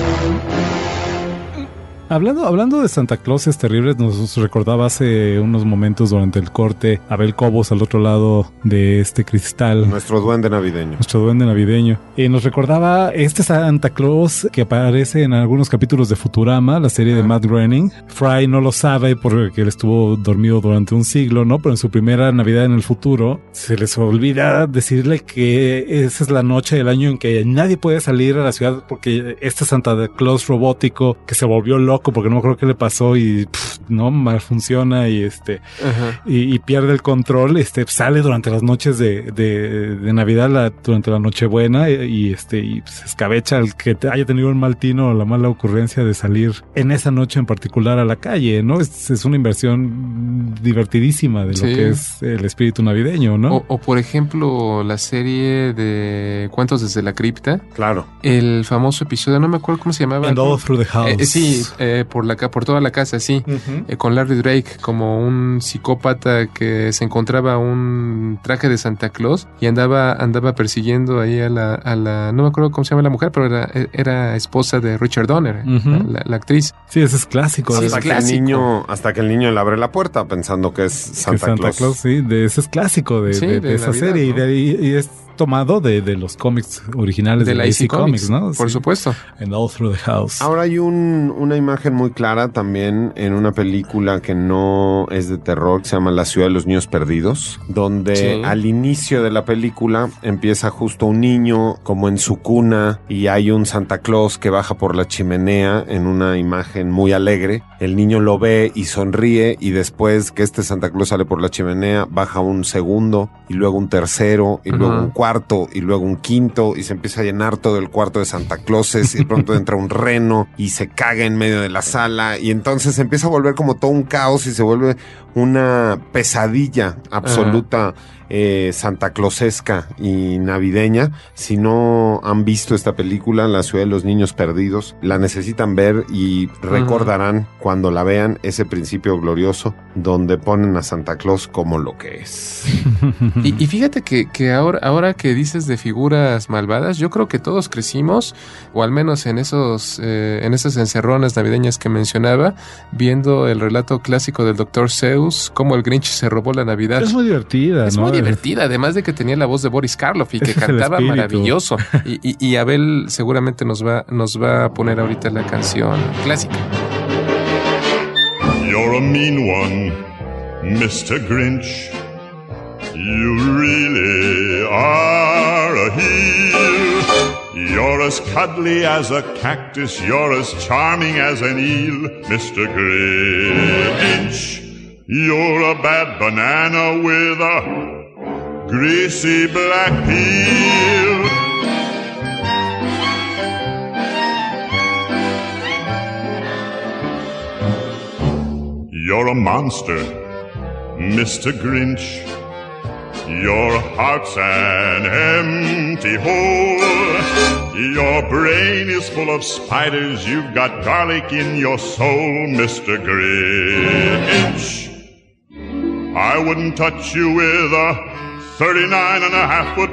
[SPEAKER 6] Hablando de Santa Clauses terribles, nos recordaba hace unos momentos durante el corte Abel Cobos al otro lado de este cristal.
[SPEAKER 4] Nuestro duende navideño. Y nos recordaba este Santa Claus que aparece en algunos capítulos de Futurama, la serie de Matt Groening. Fry no lo sabe porque él estuvo dormido durante un siglo, ¿no? Pero en su primera Navidad en el futuro se les olvida decirle que esa es la noche del año en que nadie puede salir a la ciudad porque este Santa Claus robótico que se volvió loco porque no creo qué le pasó y no mal funciona y y pierde el control, sale durante las noches de Navidad, durante la Nochebuena y se escabecha al que haya tenido un mal tino o la mala ocurrencia de salir en esa noche en particular a la calle, ¿no? Es una inversión divertidísima de lo que es el espíritu navideño, ¿no?
[SPEAKER 5] O por ejemplo la serie de Cuentos desde la cripta.
[SPEAKER 4] Claro.
[SPEAKER 5] El famoso episodio, no me acuerdo cómo se llamaba.
[SPEAKER 6] And All Through the House.
[SPEAKER 5] Sí, por toda la casa, sí. Con Larry Drake como un psicópata que se encontraba un traje de Santa Claus y andaba persiguiendo ahí a la no me acuerdo cómo se llama la mujer, pero era esposa de Richard Donner, la actriz.
[SPEAKER 6] Sí, ese es clásico.
[SPEAKER 4] Hasta que el niño le abre la puerta pensando que es Santa Claus.
[SPEAKER 6] Sí, ese es clásico de esa serie, ¿no? y es tomado de los cómics originales de la DC Comics, ¿no?
[SPEAKER 5] Por supuesto.
[SPEAKER 6] En All Through the House.
[SPEAKER 4] Ahora hay una imagen muy clara también en una película que no es de terror, que se llama La ciudad de los niños perdidos, donde al inicio de la película empieza justo un niño como en su cuna y hay un Santa Claus que baja por la chimenea en una imagen muy alegre. El niño lo ve y sonríe, y después que este Santa Claus sale por la chimenea, baja un segundo y luego un tercero y luego un cuarto y luego un quinto, y se empieza a llenar todo el cuarto de Santa Clauses, y de pronto entra un reno y se caga en medio de la sala, y entonces se empieza a volver como todo un caos y se vuelve una pesadilla absoluta. Santa Clausesca y navideña. Si no han visto esta película, La ciudad de los niños perdidos, la necesitan ver y recordarán cuando la vean ese principio glorioso donde ponen a Santa Claus como lo que es.
[SPEAKER 5] Y fíjate que ahora que dices de figuras malvadas, yo creo que todos crecimos, o al menos en esas encerronas navideñas que mencionaba, viendo el relato clásico del Dr. Seuss, cómo el Grinch se robó la Navidad.
[SPEAKER 6] Es muy divertida,
[SPEAKER 5] Es
[SPEAKER 6] ¿no?
[SPEAKER 5] muy divertida, además de que tenía la voz de Boris Karloff y que cantaba maravilloso. Y Abel seguramente nos va a poner ahorita la canción clásica.
[SPEAKER 8] You're a mean one, Mr. Grinch. You really are a heel. You're as cuddly as a cactus, you're as charming as an eel, Mr. Grinch. You're a bad banana with a greasy black peel. You're a monster, Mr. Grinch. Your heart's an empty hole. Your brain is full of spiders. You've got garlic in your soul, Mr. Grinch. I wouldn't touch you with a 39.5-foot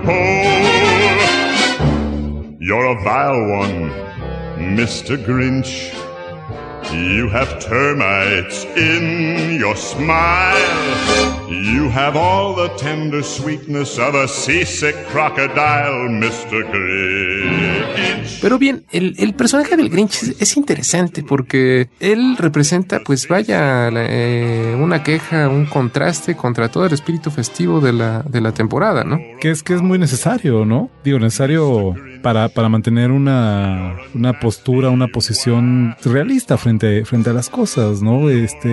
[SPEAKER 8] pole. You're a vile one, Mr. Grinch. You have termites in your smile. You have all the tender sweetness of a seasick crocodile, Mr. Grinch.
[SPEAKER 5] Pero bien, el personaje del Grinch es interesante porque él representa, pues vaya, una queja, un contraste contra todo el espíritu festivo de la temporada, ¿no?
[SPEAKER 6] Que es muy necesario, ¿no? Digo, necesario para mantener una postura, una posición realista frente a las cosas, ¿no?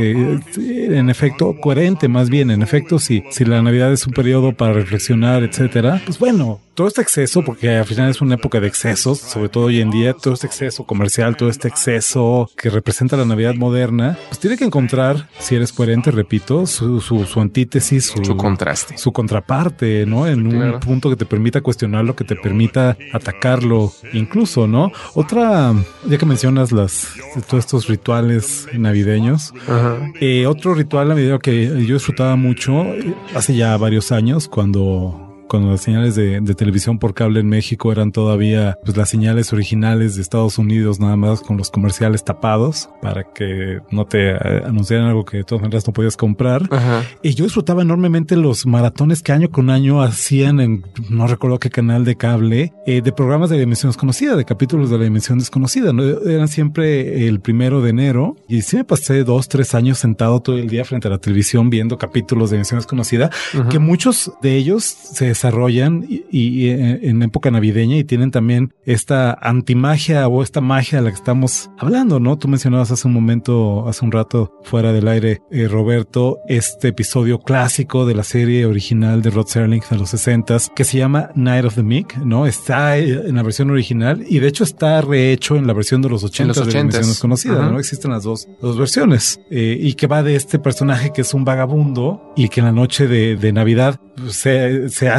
[SPEAKER 6] En efecto, coherente más bien. En efecto, si la Navidad es un periodo para reflexionar, etcétera, pues bueno, todo este exceso, porque al final es una época de excesos, sobre todo hoy en día, todo este exceso comercial, todo este exceso que representa la Navidad moderna, pues tiene que encontrar, si eres coherente, repito, su antítesis, su
[SPEAKER 5] contraste,
[SPEAKER 6] su contraparte, ¿no? En un punto que te permita cuestionarlo, que te permita atacarlo, incluso, ¿no? Otra, ya que mencionas todos estos rituales navideños, otro ritual navideño que yo disfrutaba mucho hace ya varios años, cuando las señales de televisión por cable en México eran todavía pues las señales originales de Estados Unidos, nada más con los comerciales tapados para que no te anunciaran algo que de todas maneras no podías comprar. Y yo disfrutaba enormemente los maratones que año con año hacían en no recuerdo qué canal de cable, de programas de la dimensión desconocida, de capítulos de la dimensión desconocida, ¿no? Eran siempre el 1 de enero y sí me pasé 2-3 años sentado todo el día frente a la televisión viendo capítulos de dimensión desconocida, que muchos de ellos se desarrollan y en época navideña y tienen también esta antimagia o esta magia de la que estamos hablando, ¿no? Tú mencionabas hace un rato fuera del aire, Roberto, este episodio clásico de la serie original de Rod Serling de los 60s que se llama Night of the Meek, ¿no? Está en la versión original y de hecho está rehecho en la versión de los 80s de la dimensión desconocida, ¿no? Existen las dos versiones y que va de este personaje que es un vagabundo y que en la noche de Navidad se hace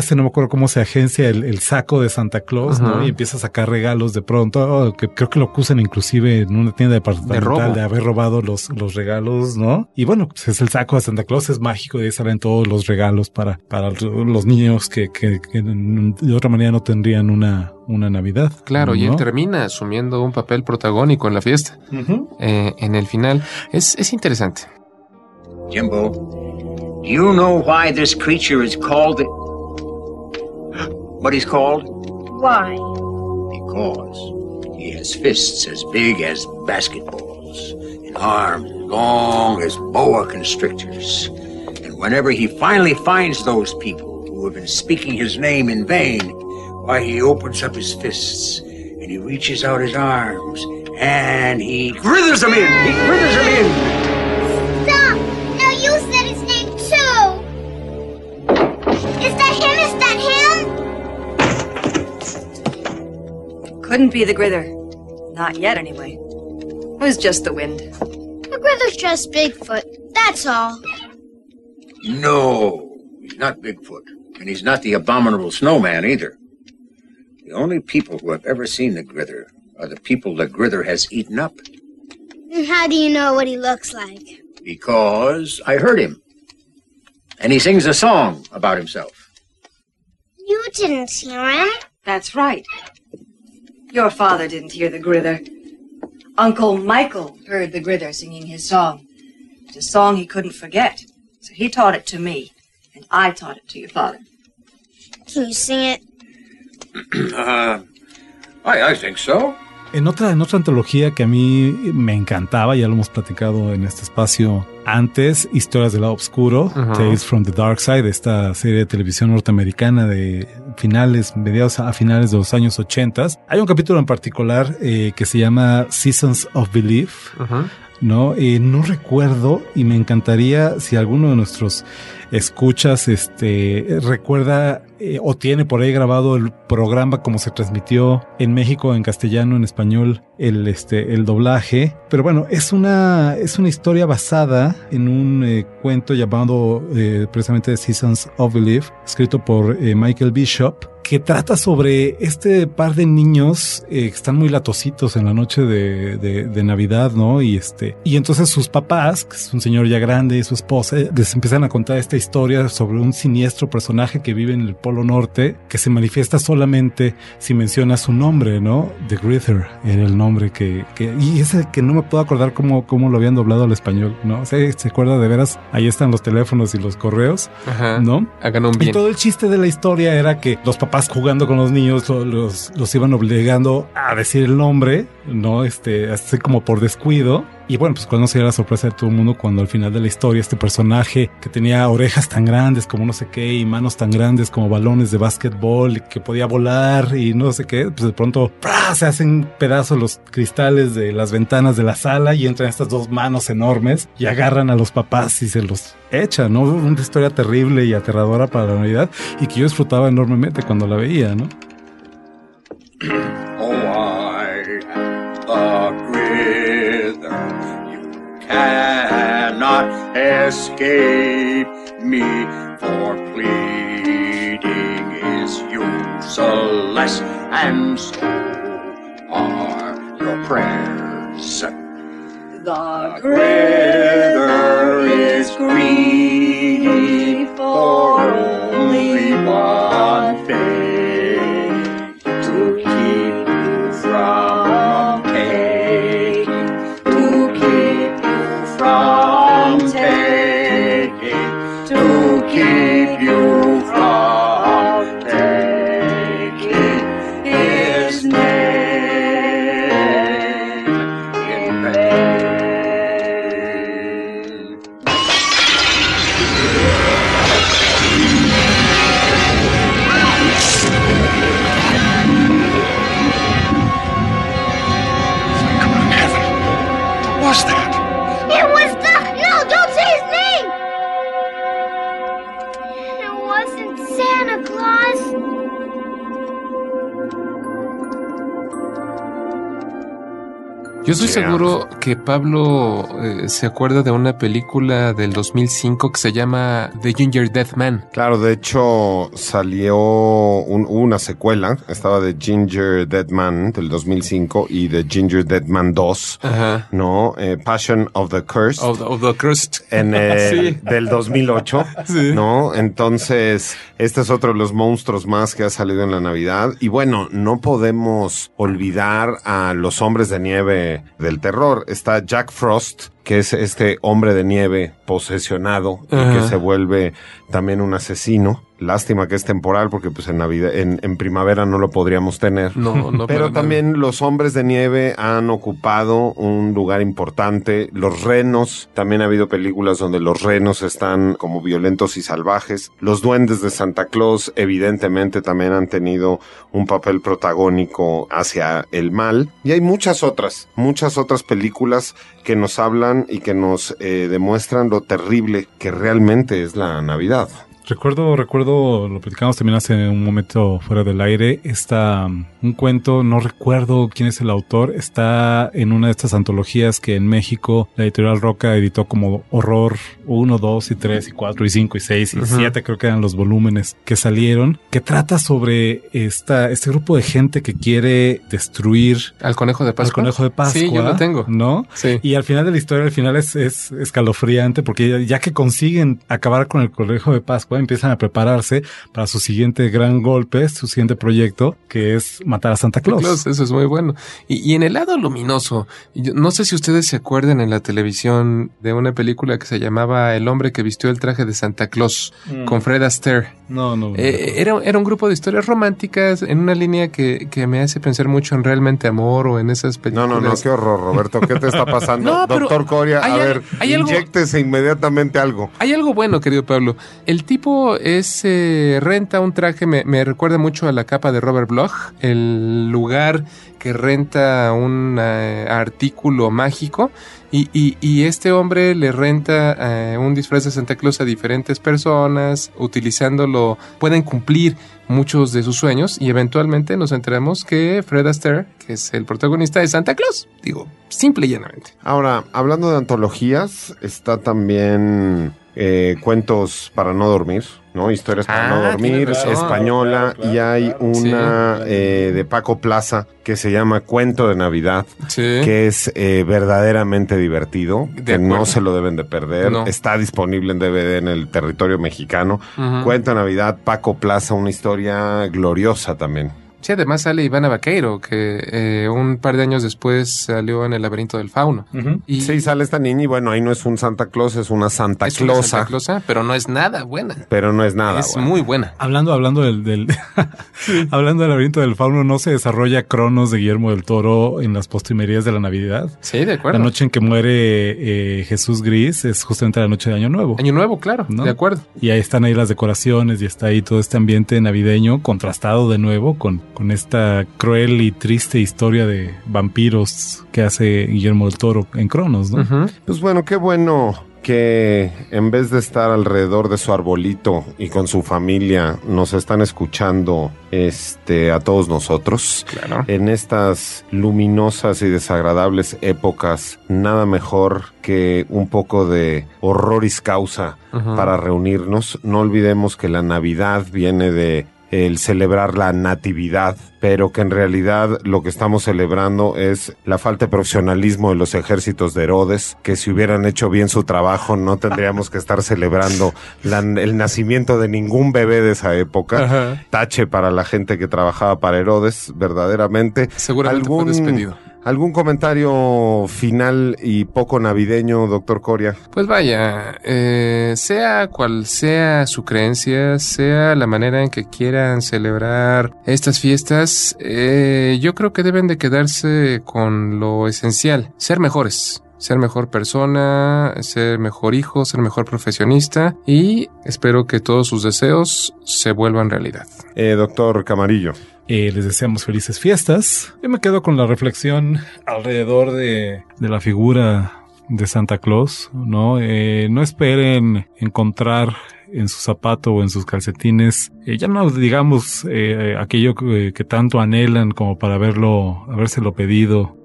[SPEAKER 6] no me acuerdo cómo se agencia el saco de Santa Claus, ¿no? Y empieza a sacar regalos de pronto, que creo que lo acusan inclusive en una tienda departamental de haber robado los regalos, ¿no? Y bueno, pues es el saco de Santa Claus, es mágico y ahí salen todos los regalos para los niños que de otra manera no tendrían una Navidad.
[SPEAKER 5] Claro,
[SPEAKER 6] ¿no?
[SPEAKER 5] Y él termina asumiendo un papel protagónico en la fiesta. En el final. Es interesante.
[SPEAKER 9] Jimbo, do you know why this creature is called what he's called?
[SPEAKER 20] Why?
[SPEAKER 9] Because he has fists as big as basketballs and arms as long as boa constrictors. And whenever he finally finds those people who have been speaking his name in vain, why, he opens up his fists and he reaches out his arms and he grithers them in. He grithers them in.
[SPEAKER 23] Stop! Now you said his name too. Is that him? Is that him?
[SPEAKER 11] Couldn't be the Grither. Not yet, anyway. It was just the wind.
[SPEAKER 23] The Grither's just Bigfoot. That's all.
[SPEAKER 9] No, he's not Bigfoot. And he's not the abominable snowman either. The only people who have ever seen the Grither are the people the Grither has eaten up.
[SPEAKER 23] And how do you know what he looks like?
[SPEAKER 9] Because I heard him. And he sings a song about himself.
[SPEAKER 23] You didn't hear him.
[SPEAKER 11] That's right. Your father didn't hear the Grither. Uncle Michael heard the Grither singing his song. It's a song he couldn't forget. So he taught it to me, and I taught it to your father.
[SPEAKER 23] Can you sing it?
[SPEAKER 9] I think so.
[SPEAKER 6] En otra antología que a mí me encantaba, ya lo hemos platicado en este espacio antes, Historias del lado oscuro, Tales from the Dark Side, esta serie de televisión norteamericana de mediados a finales de los años 80. Hay un capítulo en particular que se llama Seasons of Belief, ¿no? No recuerdo y me encantaría si alguno de nuestros escuchas recuerda o tiene por ahí grabado el programa como se transmitió en México, en castellano, en español, el doblaje. Pero bueno, es una historia basada en un cuento llamado precisamente Seasons of Belief, escrito por Michael Bishop, que trata sobre este par de niños que están muy latositos en la noche de Navidad, ¿no? Y entonces sus papás, que es un señor ya grande, y su esposa, les empiezan a contar esta historia sobre un siniestro personaje que vive en el Polo Norte, que se manifiesta solamente si menciona su nombre, ¿no? The Grither era el nombre y es el que no me puedo acordar cómo lo habían doblado al español, ¿no? ¿Se acuerda de veras? Ahí están los teléfonos y los correos, ¿no?
[SPEAKER 5] Hagan un bien.
[SPEAKER 6] Y todo el chiste de la historia era que los papás jugando con los niños los iban obligando a decir el nombre, ¿no? Así como por descuido. Y bueno, pues cuando se dio la sorpresa de todo el mundo cuando al final de la historia este personaje que tenía orejas tan grandes como no sé qué y manos tan grandes como balones de básquetbol y que podía volar y no sé qué, pues de pronto ¡prá! Se hacen pedazos los cristales de las ventanas de la sala y entran estas dos manos enormes y agarran a los papás y se los echan, ¿no? Una historia terrible y aterradora para la Navidad y que yo disfrutaba enormemente cuando la veía, ¿no?
[SPEAKER 9] Cannot escape me, for pleading is useless, and so are your prayers.
[SPEAKER 11] The
[SPEAKER 9] Grither is greedy for only one thing, to keep you from taking, to keep you from taking his name in vain.
[SPEAKER 5] Yo estoy seguro que Pablo se acuerda de una película del 2005 que se llama The Ginger Dead Man.
[SPEAKER 4] Claro, de hecho salió una secuela, estaba The Ginger Dead Man del 2005 y The Ginger Dead Man 2, ¿no? Passion of the Cursed.
[SPEAKER 5] Of the Cursed.
[SPEAKER 4] Del 2008, sí. ¿No? Entonces, este es otro de los monstruos más que ha salido en la Navidad. Y bueno, no podemos olvidar a los hombres de nieve del terror. Está Jack Frost, que es este hombre de nieve posesionado y que se vuelve también un asesino. Lástima que es temporal porque pues en Navidad, en primavera no lo podríamos tener.
[SPEAKER 5] No,
[SPEAKER 4] pero también los hombres de nieve han ocupado un lugar importante. Los renos, también ha habido películas donde los renos están como violentos y salvajes. Los duendes de Santa Claus evidentemente también han tenido un papel protagónico hacia el mal. Y hay muchas otras películas que nos hablan y que nos demuestran lo terrible que realmente es la Navidad.
[SPEAKER 6] Recuerdo, lo platicamos también hace un momento fuera del aire, está un cuento, no recuerdo quién es el autor, está en una de estas antologías que en México la editorial Roca editó como Horror 1, 2 y 3 y 4 y 5 y 6 y 7 creo que eran los volúmenes que salieron, que trata sobre este grupo de gente que quiere destruir
[SPEAKER 5] al conejo de Pascua. Sí, yo lo tengo.
[SPEAKER 6] ¿No?
[SPEAKER 5] Sí.
[SPEAKER 6] Y al final de la historia, es escalofriante porque ya que consiguen acabar con el conejo de Pascua, empiezan a prepararse para su siguiente gran golpe, su siguiente proyecto, que es matar a Santa Claus.
[SPEAKER 5] Eso es muy bueno. Y en el lado luminoso, no sé si ustedes se acuerdan en la televisión de una película que se llamaba El hombre que vistió el traje de Santa Claus, con Fred Astaire.
[SPEAKER 6] No.
[SPEAKER 5] Era un grupo de historias románticas en una línea que me hace pensar mucho en Realmente Amor o en esas películas.
[SPEAKER 4] No, qué horror, Roberto. ¿Qué te está pasando? Doctor Coria, inyéctese inmediatamente algo.
[SPEAKER 5] Hay algo bueno, querido Pablo. El tipo renta un traje, me recuerda mucho a La capa de Robert Bloch, el lugar que renta un artículo mágico y este hombre le renta un disfraz de Santa Claus a diferentes personas, utilizándolo, pueden cumplir muchos de sus sueños y eventualmente nos enteramos que Fred Astaire, que es el protagonista de Santa Claus, digo, simple y llanamente.
[SPEAKER 4] Ahora, hablando de antologías, está también Cuentos para no dormir, ¿no? Historias para no dormir, española, claro. Y hay una de Paco Plaza que se llama Cuento de Navidad, que es verdaderamente divertido, que no se lo deben de perder. Está disponible en DVD en el territorio mexicano. Cuento de Navidad, Paco Plaza, una historia gloriosa también.
[SPEAKER 5] Sí, además sale Ivana Vaqueiro, que un par de años después salió en El laberinto del fauno.
[SPEAKER 4] Y sí, sale esta niña y bueno, ahí no es un Santa Claus, es una Santa Clausa.
[SPEAKER 5] Pero no es nada buena.
[SPEAKER 4] Es
[SPEAKER 5] muy buena.
[SPEAKER 6] Hablando del hablando del laberinto del fauno, ¿no se desarrolla Cronos de Guillermo del Toro en las postrimerías de la Navidad?
[SPEAKER 5] Sí, de acuerdo.
[SPEAKER 6] La noche en que muere Jesús Gris es justamente la noche de Año Nuevo.
[SPEAKER 5] Año Nuevo, claro, ¿no? De acuerdo.
[SPEAKER 6] Y ahí están las decoraciones y está ahí todo este ambiente navideño contrastado de nuevo con esta cruel y triste historia de vampiros que hace Guillermo del Toro en Cronos, ¿no?
[SPEAKER 4] Pues bueno, qué bueno que en vez de estar alrededor de su arbolito y con su familia, nos están escuchando a todos nosotros.
[SPEAKER 5] Claro.
[SPEAKER 4] En estas luminosas y desagradables épocas, nada mejor que un poco de horroris causa para reunirnos. No olvidemos que la Navidad viene de el celebrar la natividad, pero que en realidad lo que estamos celebrando es la falta de profesionalismo de los ejércitos de Herodes, que si hubieran hecho bien su trabajo no tendríamos que estar celebrando el nacimiento de ningún bebé de esa época. Tache para la gente que trabajaba para Herodes, verdaderamente.
[SPEAKER 5] Seguramente fue despedido.
[SPEAKER 4] ¿Algún comentario final y poco navideño, doctor Coria?
[SPEAKER 5] Pues vaya, sea cual sea su creencia, sea la manera en que quieran celebrar estas fiestas, yo creo que deben de quedarse con lo esencial, ser mejores. Ser mejor persona, ser mejor hijo, ser mejor profesionista y espero que todos sus deseos se vuelvan realidad.
[SPEAKER 4] Doctor Camarillo.
[SPEAKER 6] Les deseamos felices fiestas. Yo me quedo con la reflexión alrededor de la figura de Santa Claus, ¿no? No esperen encontrar en su zapato o en sus calcetines, ya no digamos aquello que tanto anhelan como para habérselo pedido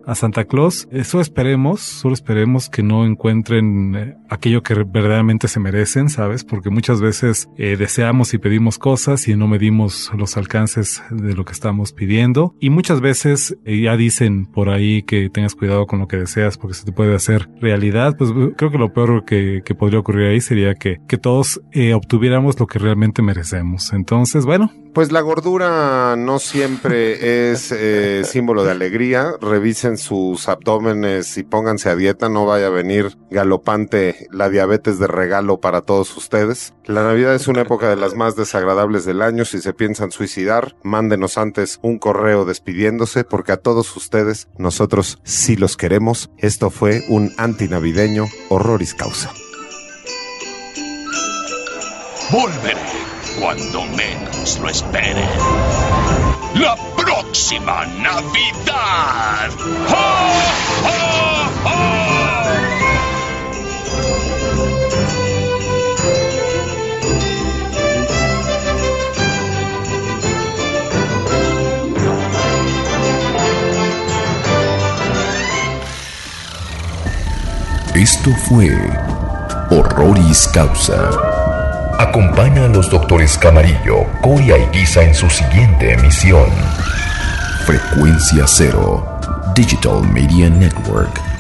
[SPEAKER 6] a Santa Claus. Solo esperemos que no encuentren aquello que verdaderamente se merecen, ¿sabes? Porque muchas veces deseamos y pedimos cosas y no medimos los alcances de lo que estamos pidiendo. Y muchas veces ya dicen por ahí que tengas cuidado con lo que deseas porque se te puede hacer realidad. Pues creo que lo peor que podría ocurrir ahí sería que todos obtuviéramos lo que realmente merecemos. Entonces, bueno.
[SPEAKER 4] Pues la gordura no siempre es símbolo de alegría. Revisen sus abdómenes y pónganse a dieta. No vaya a venir galopante la diabetes de regalo para todos ustedes. La Navidad es una época de las más desagradables del año. Si se piensan suicidar, mándenos antes un correo despidiéndose, porque a todos ustedes nosotros sí los queremos. Esto fue un antinavideño Horroris Causa.
[SPEAKER 14] Volveré cuando menos lo esperen. La próxima Navidad. ¡Ja, ja, ja!
[SPEAKER 3] Esto fue Horroris Causa. Acompaña a los doctores Camarillo, Coria y Guisa en su siguiente emisión. Frecuencia Cero, Digital Media Network.